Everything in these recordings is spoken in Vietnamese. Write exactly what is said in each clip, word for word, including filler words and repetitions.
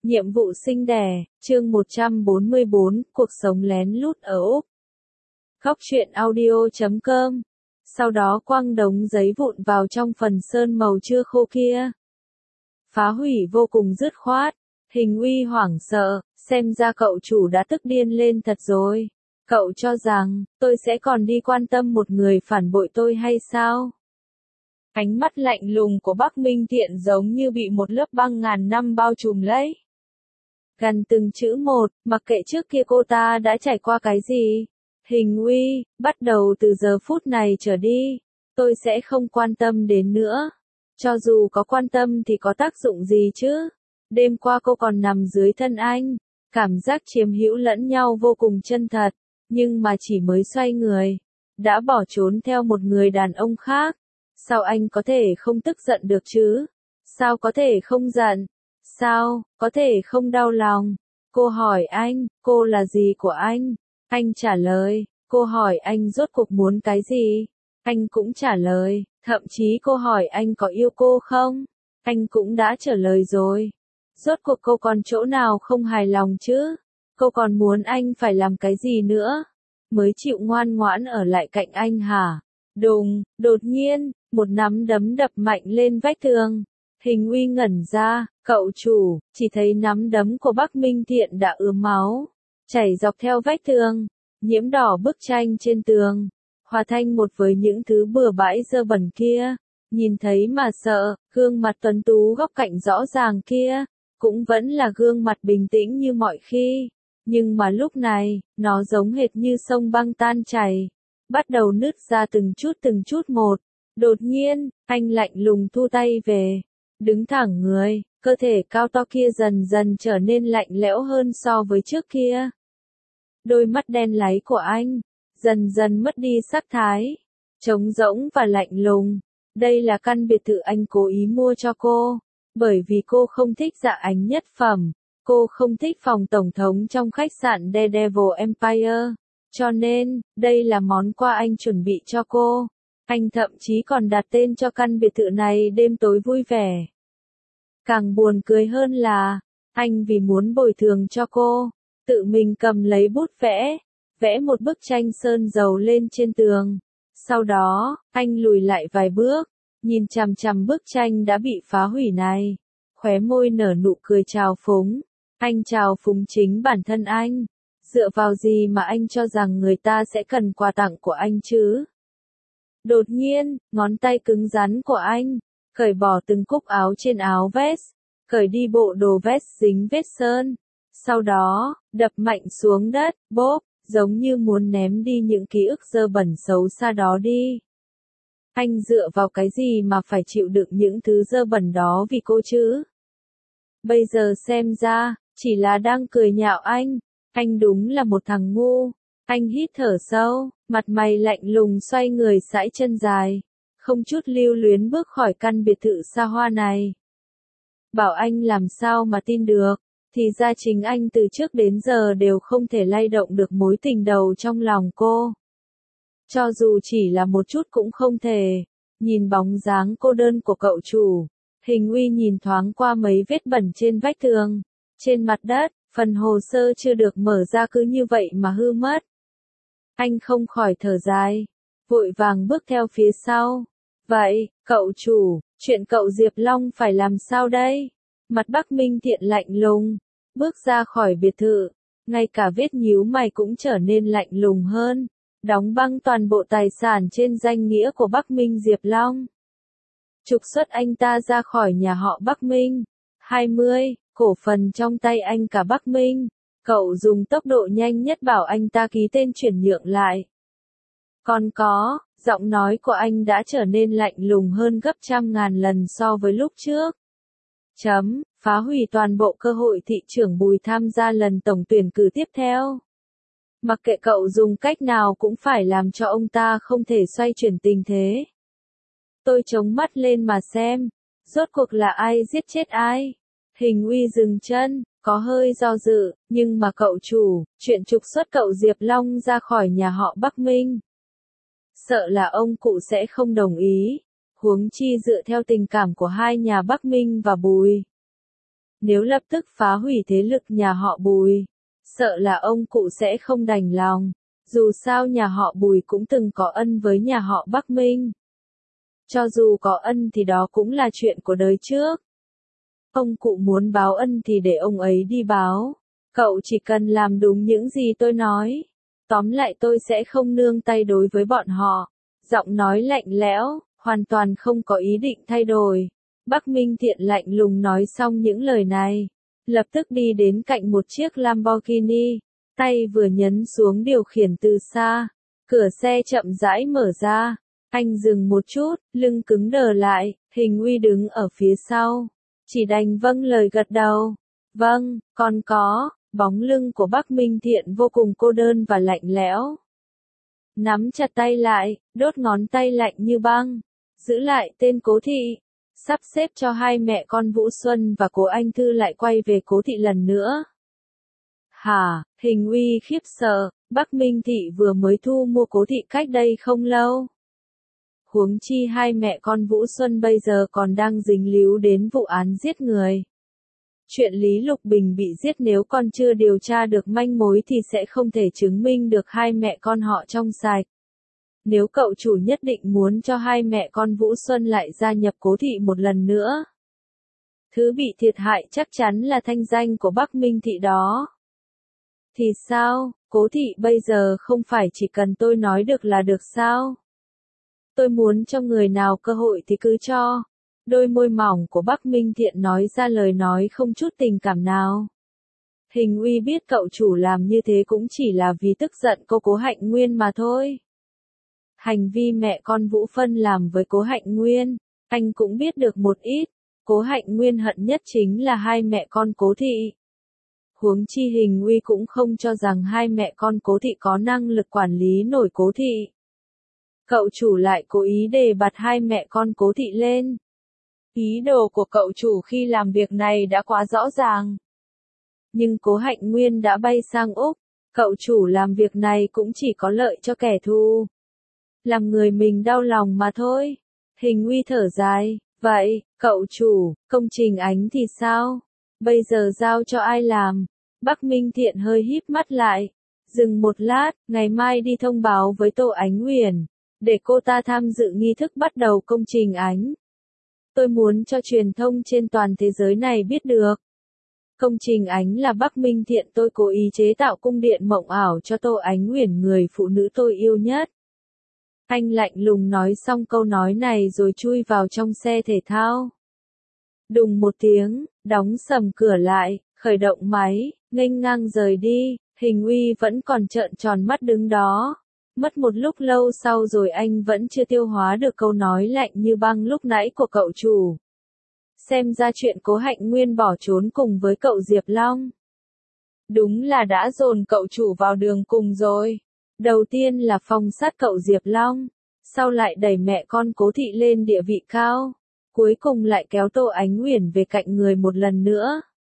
Nhiệm vụ sinh đẻ, chương một trăm bốn mươi bốn, cuộc sống lén lút ở Úc. Góc truyện audio chấm com. Sau đó quăng đống giấy vụn vào trong phần sơn màu chưa khô kia. Phá hủy vô cùng dứt khoát. Hình Uy hoảng sợ, xem ra cậu chủ đã tức điên lên thật rồi. Cậu cho rằng, tôi sẽ còn đi quan tâm một người phản bội tôi hay sao? Ánh mắt lạnh lùng của Bắc Minh Thiện giống như bị một lớp băng ngàn năm bao trùm lấy. Gần từng chữ một, mặc kệ trước kia cô ta đã trải qua cái gì. Hình Uy, bắt đầu từ giờ phút này trở đi, tôi sẽ không quan tâm đến nữa. Cho dù có quan tâm thì có tác dụng gì chứ? Đêm qua cô còn nằm dưới thân anh, cảm giác chiếm hữu lẫn nhau vô cùng chân thật, nhưng mà chỉ mới xoay người, đã bỏ trốn theo một người đàn ông khác. Sao anh có thể không tức giận được chứ? Sao có thể không giận? Sao có thể không đau lòng? Cô hỏi anh, cô là gì của anh? Anh trả lời. Cô hỏi anh rốt cuộc muốn cái gì? Anh cũng trả lời. Thậm chí cô hỏi anh có yêu cô không? Anh cũng đã trả lời rồi. Rốt cuộc cô còn chỗ nào không hài lòng chứ? Cô còn muốn anh phải làm cái gì nữa? Mới chịu ngoan ngoãn ở lại cạnh anh hả? Đùng, đột nhiên, một nắm đấm đập mạnh lên vách tường. Hình Uy ngẩn ra, cậu chủ, chỉ thấy nắm đấm của Bắc Minh Thiện đã ướm máu, chảy dọc theo vách tường, nhiễm đỏ bức tranh trên tường, hòa thành một với những thứ bừa bãi dơ bẩn kia. Nhìn thấy mà sợ, gương mặt tuấn tú góc cạnh rõ ràng kia, cũng vẫn là gương mặt bình tĩnh như mọi khi. Nhưng mà lúc này, nó giống hệt như sông băng tan chảy, bắt đầu nứt ra từng chút từng chút một. Đột nhiên, anh lạnh lùng thu tay về, đứng thẳng người, cơ thể cao to kia dần dần trở nên lạnh lẽo hơn so với trước kia. Đôi mắt đen láy của anh, dần dần mất đi sắc thái, trống rỗng và lạnh lùng. Đây là căn biệt thự anh cố ý mua cho cô, bởi vì cô không thích dạ ánh nhất phẩm, cô không thích phòng tổng thống trong khách sạn Daredevil Empire, cho nên, đây là món quà anh chuẩn bị cho cô. Anh thậm chí còn đặt tên cho căn biệt thự này đêm tối vui vẻ. Càng buồn cười hơn là, anh vì muốn bồi thường cho cô, tự mình cầm lấy bút vẽ, vẽ một bức tranh sơn dầu lên trên tường. Sau đó, anh lùi lại vài bước, nhìn chằm chằm bức tranh đã bị phá hủy này, khóe môi nở nụ cười trào phúng. Anh trào phúng chính bản thân anh. Dựa vào gì mà anh cho rằng người ta sẽ cần quà tặng của anh chứ? Đột nhiên, ngón tay cứng rắn của anh, cởi bỏ từng cúc áo trên áo vest, cởi đi bộ đồ vest dính vết sơn. Sau đó, đập mạnh xuống đất, bốp, giống như muốn ném đi những ký ức dơ bẩn xấu xa đó đi. Anh dựa vào cái gì mà phải chịu đựng những thứ dơ bẩn đó vì cô chứ? Bây giờ xem ra, chỉ là đang cười nhạo anh. Anh đúng là một thằng ngu. Anh hít thở sâu, mặt mày lạnh lùng xoay người sải chân dài, không chút lưu luyến bước khỏi căn biệt thự xa hoa này. Bảo anh làm sao mà tin được, thì ra chính anh từ trước đến giờ đều không thể lay động được mối tình đầu trong lòng cô. Cho dù chỉ là một chút cũng không thể. Nhìn bóng dáng cô đơn của cậu chủ, Hình Uy nhìn thoáng qua mấy vết bẩn trên vách tường, trên mặt đất. Phần hồ sơ chưa được mở ra cứ như vậy mà hư mất. Anh không khỏi thở dài, vội vàng bước theo phía sau. Vậy, cậu chủ, chuyện cậu Diệp Long phải làm sao đây? Mặt Bắc Minh Thiện lạnh lùng, bước ra khỏi biệt thự, ngay cả vết nhíu mày cũng trở nên lạnh lùng hơn, đóng băng toàn bộ tài sản trên danh nghĩa của Bắc Minh Diệp Long. Trục xuất anh ta ra khỏi nhà họ Bắc Minh. hai mươi Cổ phần trong tay anh cả Bắc Minh, cậu dùng tốc độ nhanh nhất bảo anh ta ký tên chuyển nhượng lại. Còn có, giọng nói của anh đã trở nên lạnh lùng hơn gấp trăm ngàn lần so với lúc trước. Chấm, phá hủy toàn bộ cơ hội thị trưởng Bùi tham gia lần tổng tuyển cử tiếp theo. Mặc kệ cậu dùng cách nào cũng phải làm cho ông ta không thể xoay chuyển tình thế. Tôi chống mắt lên mà xem, rốt cuộc là ai giết chết ai? Hình Uy dừng chân, có hơi do dự, nhưng mà cậu chủ, chuyện trục xuất cậu Diệp Long ra khỏi nhà họ Bắc Minh. Sợ là ông cụ sẽ không đồng ý, huống chi dựa theo tình cảm của hai nhà Bắc Minh và Bùi. Nếu lập tức phá hủy thế lực nhà họ Bùi, sợ là ông cụ sẽ không đành lòng. Dù sao nhà họ Bùi cũng từng có ân với nhà họ Bắc Minh. Cho dù có ân thì đó cũng là chuyện của đời trước. Ông cụ muốn báo ân thì để ông ấy đi báo. Cậu chỉ cần làm đúng những gì tôi nói. Tóm lại tôi sẽ không nương tay đối với bọn họ. Giọng nói lạnh lẽo, hoàn toàn không có ý định thay đổi. Bắc Minh Thiện lạnh lùng nói xong những lời này. Lập tức đi đến cạnh một chiếc Lamborghini. Tay vừa nhấn xuống điều khiển từ xa. Cửa xe chậm rãi mở ra. Anh dừng một chút, lưng cứng đờ lại, Hình Uy đứng ở phía sau. Chỉ đành vâng lời gật đầu. Vâng, còn có, bóng lưng của Bắc Minh Thiện vô cùng cô đơn và lạnh lẽo. Nắm chặt tay lại, đốt ngón tay lạnh như băng. Giữ lại tên Cố Thị. Sắp xếp cho hai mẹ con Vũ Xuân và Cố Anh Thư lại quay về Cố Thị lần nữa. Hả, Hình Uy khiếp sợ, Bắc Minh Thị vừa mới thu mua Cố Thị cách đây không lâu. Huống chi hai mẹ con Vũ Xuân bây giờ còn đang dính líu đến vụ án giết người. Chuyện Lý Lục Bình bị giết nếu con chưa điều tra được manh mối thì sẽ không thể chứng minh được hai mẹ con họ trong sạch. Nếu cậu chủ nhất định muốn cho hai mẹ con Vũ Xuân lại gia nhập Cố Thị một lần nữa, thứ bị thiệt hại chắc chắn là thanh danh của Bắc Minh Thị đó. Thì sao, Cố Thị bây giờ không phải chỉ cần tôi nói được là được sao? Tôi muốn cho người nào cơ hội thì cứ cho. Đôi môi mỏng của Bắc Minh Thiện nói ra lời nói không chút tình cảm nào. Hình Uy biết cậu chủ làm như thế cũng chỉ là vì tức giận cô Cố Hạnh Nguyên mà thôi. Hành vi mẹ con Vũ Phân làm với Cố Hạnh Nguyên, anh cũng biết được một ít. Cố Hạnh Nguyên hận nhất chính là hai mẹ con Cố Thị. Huống chi Hình Uy cũng không cho rằng hai mẹ con Cố Thị có năng lực quản lý nổi Cố Thị. Cậu chủ lại cố ý đề bạt hai mẹ con Cố Thị lên. Ý đồ của cậu chủ khi làm việc này đã quá rõ ràng. Nhưng Cố Hạnh Nguyên đã bay sang Úc, cậu chủ làm việc này cũng chỉ có lợi cho kẻ thù. Làm người mình đau lòng mà thôi. Hình Uy thở dài, vậy, cậu chủ, công trình Ánh thì sao? Bây giờ giao cho ai làm? Bắc Minh Thiện hơi híp mắt lại. Dừng một lát, ngày mai đi thông báo với Tô Ánh Uyển, để cô ta tham dự nghi thức bắt đầu công trình Ánh. Tôi muốn cho truyền thông trên toàn thế giới này biết được. Công trình Ánh là Bắc Minh Thiện tôi cố ý chế tạo cung điện mộng ảo cho Tô Ánh Uyển, người phụ nữ tôi yêu nhất. Anh lạnh lùng nói xong câu nói này rồi chui vào trong xe thể thao. Đùng một tiếng, đóng sầm cửa lại, khởi động máy, nghênh ngang rời đi. Hình Uy vẫn còn trợn tròn mắt đứng đó. Mất một lúc lâu sau rồi anh vẫn chưa tiêu hóa được câu nói lạnh như băng lúc nãy của cậu chủ. Xem ra chuyện Cố Hạnh Nguyên bỏ trốn cùng với cậu Diệp Long. Đúng là đã dồn cậu chủ vào đường cùng rồi. Đầu tiên là phong sát cậu Diệp Long, sau lại đẩy mẹ con Cố Thị lên địa vị cao, cuối cùng lại kéo Tô Ánh Uyển về cạnh người một lần nữa.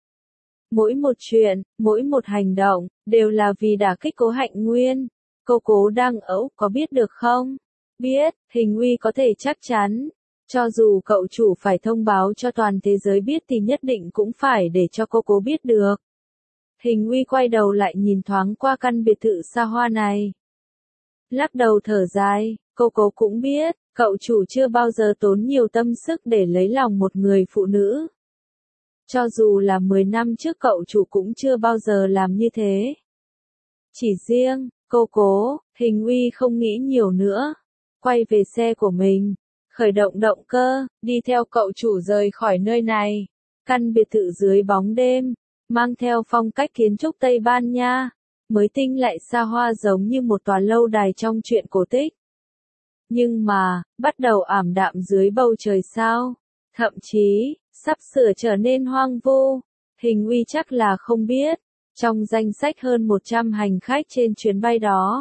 Mỗi một chuyện, mỗi một hành động, đều là vì đả kích Cố Hạnh Nguyên. Cô Cố đang ở Úc có biết được không? Biết, Hình Uy có thể chắc chắn. Cho dù cậu chủ phải thông báo cho toàn thế giới biết thì nhất định cũng phải để cho cô Cố biết được. Hình Uy quay đầu lại nhìn thoáng qua căn biệt thự xa hoa này. Lắc đầu thở dài, cô Cố cũng biết, cậu chủ chưa bao giờ tốn nhiều tâm sức để lấy lòng một người phụ nữ. Cho dù là mười năm trước cậu chủ cũng chưa bao giờ làm như thế. Chỉ riêng, cô Cố, Hình Uy không nghĩ nhiều nữa. Quay về xe của mình, khởi động động cơ, đi theo cậu chủ rời khỏi nơi này. Căn biệt thự dưới bóng đêm, mang theo phong cách kiến trúc Tây Ban Nha, mới tinh lại xa hoa giống như một tòa lâu đài trong truyện cổ tích. Nhưng mà, bắt đầu ảm đạm dưới bầu trời sao, thậm chí, sắp sửa trở nên hoang vu. Hình Uy chắc là không biết, trong danh sách hơn một trăm hành khách trên chuyến bay đó,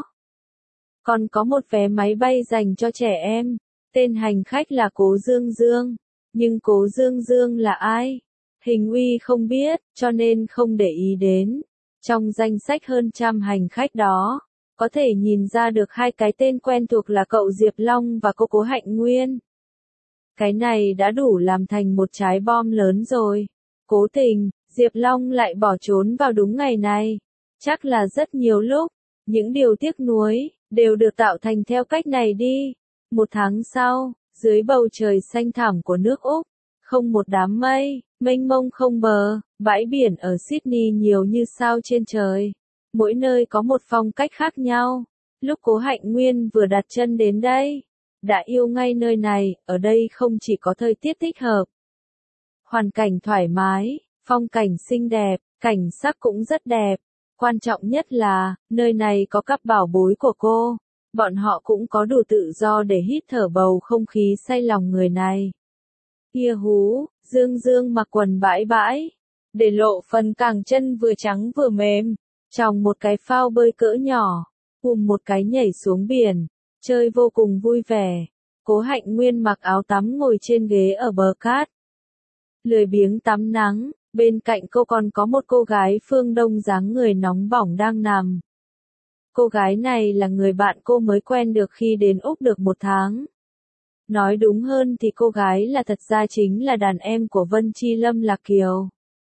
còn có một vé máy bay dành cho trẻ em, tên hành khách là Cố Dương Dương. Nhưng Cố Dương Dương là ai? Hình Uy không biết, cho nên không để ý đến. Trong danh sách hơn trăm hành khách đó, có thể nhìn ra được hai cái tên quen thuộc là cậu Diệp Long và cô Cố Hạnh Nguyên. Cái này đã đủ làm thành một trái bom lớn rồi. Cố Tình, Diệp Long lại bỏ trốn vào đúng ngày này. Chắc là rất nhiều lúc, những điều tiếc nuối, đều được tạo thành theo cách này đi. Một tháng sau, dưới bầu trời xanh thẳm của nước Úc, không một đám mây, mênh mông không bờ, bãi biển ở Sydney nhiều như sao trên trời. Mỗi nơi có một phong cách khác nhau. Lúc Cố Hạnh Nguyên vừa đặt chân đến đây, đã yêu ngay nơi này, ở đây không chỉ có thời tiết thích hợp, hoàn cảnh thoải mái, phong cảnh xinh đẹp, cảnh sắc cũng rất đẹp. Quan trọng nhất là, nơi này có các bảo bối của cô. Bọn họ cũng có đủ tự do để hít thở bầu không khí say lòng người này. Kia hú, Dương Dương mặc quần bãi bãi, để lộ phần cẳng chân vừa trắng vừa mềm, trong một cái phao bơi cỡ nhỏ, cùng một cái nhảy xuống biển, chơi vô cùng vui vẻ. Cố Hạnh Nguyên mặc áo tắm ngồi trên ghế ở bờ cát, lười biếng tắm nắng, bên cạnh cô còn có một cô gái phương Đông dáng người nóng bỏng đang nằm. Cô gái này là người bạn cô mới quen được khi đến Úc được một tháng. Nói đúng hơn thì cô gái là thật ra chính là đàn em của Vân Chi Lâm Lạc Kiều.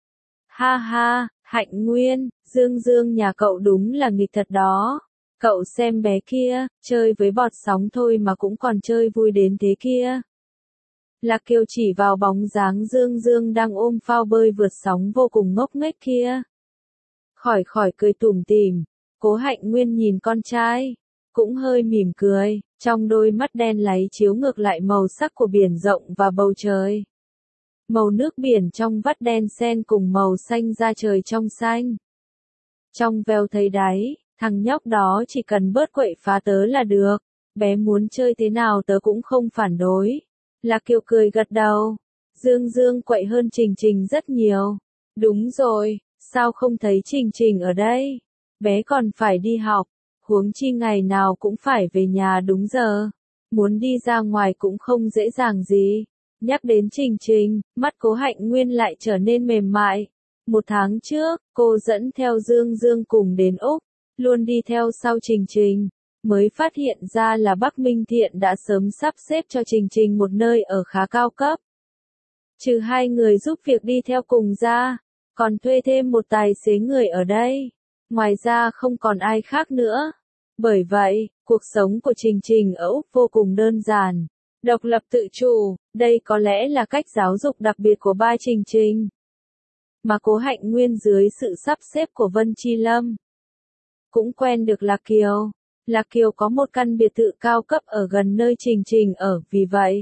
Ha ha, Hạnh Nguyên, Dương Dương nhà cậu đúng là nghịch thật đó. Cậu xem bé kia, chơi với bọt sóng thôi mà cũng còn chơi vui đến thế kia. Lạc Kiều chỉ vào bóng dáng Dương Dương đang ôm phao bơi vượt sóng vô cùng ngốc nghếch kia. Khỏi khỏi cười tủm tỉm, Cố Hạnh Nguyên nhìn con trai, cũng hơi mỉm cười, trong đôi mắt đen láy chiếu ngược lại màu sắc của biển rộng và bầu trời. Màu nước biển trong vắt đen xen cùng màu xanh da trời trong xanh. Trong veo thấy đáy, thằng nhóc đó chỉ cần bớt quậy phá tớ là được, bé muốn chơi thế nào tớ cũng không phản đối. Lạc Kiều cười gật đầu, Dương Dương quậy hơn Trình Trình rất nhiều. Đúng rồi, sao không thấy Trình Trình ở đây? Bé còn phải đi học, huống chi ngày nào cũng phải về nhà đúng giờ. Muốn đi ra ngoài cũng không dễ dàng gì. Nhắc đến Trình Trình, mắt Cố Hạnh Nguyên lại trở nên mềm mại. Một tháng trước, cô dẫn theo Dương Dương cùng đến Úc, luôn đi theo sau Trình Trình. Mới phát hiện ra là Bắc Minh Thiện đã sớm sắp xếp cho Trình Trình một nơi ở khá cao cấp. Trừ hai người giúp việc đi theo cùng ra, còn thuê thêm một tài xế người ở đây. Ngoài ra không còn ai khác nữa. Bởi vậy, cuộc sống của Trình Trình ở Úc vô cùng đơn giản, độc lập tự chủ, đây có lẽ là cách giáo dục đặc biệt của ba Trình Trình. Mà Cố Hạnh Nguyên dưới sự sắp xếp của Vân Chi Lâm, cũng quen được Lạc Kiều. Lạc Kiều có một căn biệt thự cao cấp ở gần nơi Trình Trình ở, vì vậy,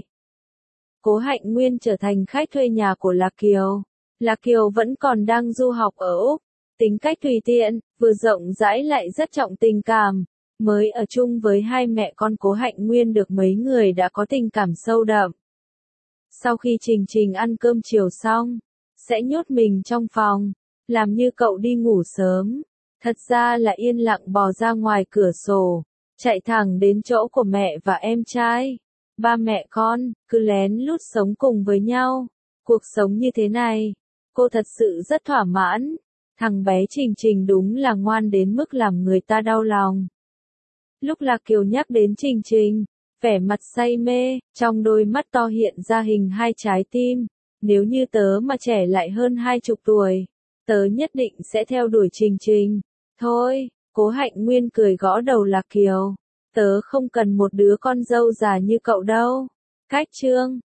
Cố Hạnh Nguyên trở thành khách thuê nhà của Lạc Kiều. Lạc Kiều vẫn còn đang du học ở Úc, tính cách tùy tiện, vừa rộng rãi lại rất trọng tình cảm. Mới ở chung với hai mẹ con Cố Hạnh Nguyên được mấy người đã có tình cảm sâu đậm. Sau khi Trình Trình ăn cơm chiều xong, sẽ nhốt mình trong phòng, làm như cậu đi ngủ sớm. Thật ra là yên lặng bò ra ngoài cửa sổ, chạy thẳng đến chỗ của mẹ và em trai. Ba mẹ con, cứ lén lút sống cùng với nhau. Cuộc sống như thế này, cô thật sự rất thỏa mãn. Thằng bé Trình Trình đúng là ngoan đến mức làm người ta đau lòng. Lúc Lạc Kiều nhắc đến Trình Trình, vẻ mặt say mê, trong đôi mắt to hiện ra hình hai trái tim. Nếu như tớ mà trẻ lại hơn hai chục tuổi, tớ nhất định sẽ theo đuổi Trình Trình. Thôi, Cố Hạnh Nguyên cười gõ đầu Lạc Kiều. Tớ không cần một đứa con dâu già như cậu đâu. Cách chương